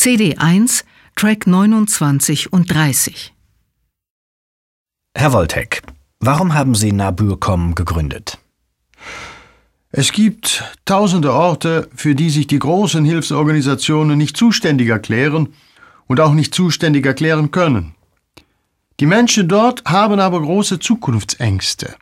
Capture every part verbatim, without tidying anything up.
C D eins, Track neunundzwanzig und dreißig. Herr Woltek, warum haben Sie Nabur Punkt com gegründet? Es gibt tausende Orte, für die sich die großen Hilfsorganisationen nicht zuständig erklären und auch nicht zuständig erklären können. Die Menschen dort haben aber große Zukunftsängste.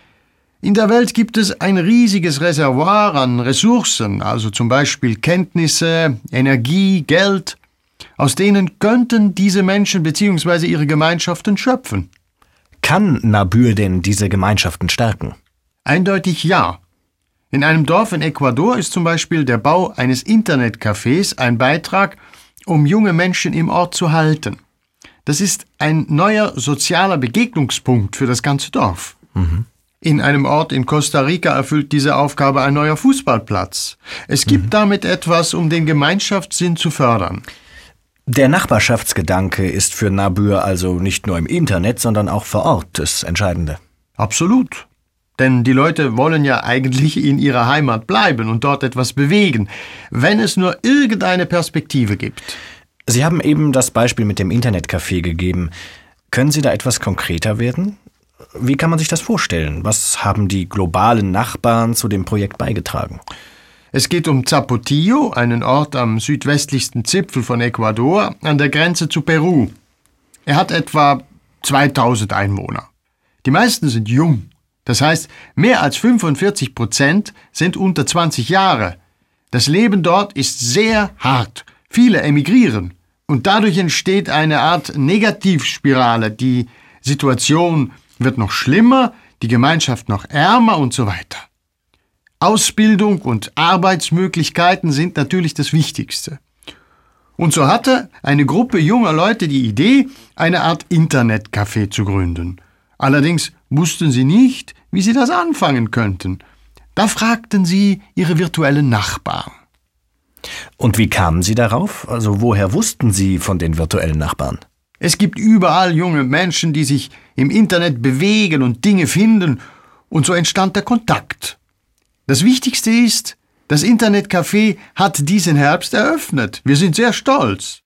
In der Welt gibt es ein riesiges Reservoir an Ressourcen, also zum Beispiel Kenntnisse, Energie, Geld, aus denen könnten diese Menschen bzw. ihre Gemeinschaften schöpfen. Kann Nabur denn diese Gemeinschaften stärken? Eindeutig ja. In einem Dorf in Ecuador ist zum Beispiel der Bau eines Internetcafés ein Beitrag, um junge Menschen im Ort zu halten. Das ist ein neuer sozialer Begegnungspunkt für das ganze Dorf. Mhm. In einem Ort in Costa Rica erfüllt diese Aufgabe ein neuer Fußballplatz. Es gibt mhm. damit etwas, um den Gemeinschaftssinn zu fördern. Der Nachbarschaftsgedanke ist für Nabur also nicht nur im Internet, sondern auch vor Ort das Entscheidende. Absolut. Denn die Leute wollen ja eigentlich in ihrer Heimat bleiben und dort etwas bewegen, wenn es nur irgendeine Perspektive gibt. Sie haben eben das Beispiel mit dem Internetcafé gegeben. Können Sie da etwas konkreter werden? Wie kann man sich das vorstellen? Was haben die globalen Nachbarn zu dem Projekt beigetragen? Es geht um Zapotillo, einen Ort am südwestlichsten Zipfel von Ecuador, an der Grenze zu Peru. Er hat etwa zweitausend Einwohner. Die meisten sind jung. Das heißt, mehr als fünfundvierzig Prozent sind unter zwanzig Jahre. Das Leben dort ist sehr hart. Viele emigrieren. Und dadurch entsteht eine Art Negativspirale. Die Situation wird noch schlimmer, die Gemeinschaft noch ärmer und so weiter. Ausbildung und Arbeitsmöglichkeiten sind natürlich das Wichtigste. Und so hatte eine Gruppe junger Leute die Idee, eine Art Internetcafé zu gründen. Allerdings wussten sie nicht, wie sie das anfangen könnten. Da fragten sie ihre virtuellen Nachbarn. Und wie kamen Sie darauf? Also woher wussten Sie von den virtuellen Nachbarn? Es gibt überall junge Menschen, die sich im Internet bewegen und Dinge finden, und so entstand der Kontakt. Das Wichtigste ist, das Internetcafé hat diesen Herbst eröffnet. Wir sind sehr stolz.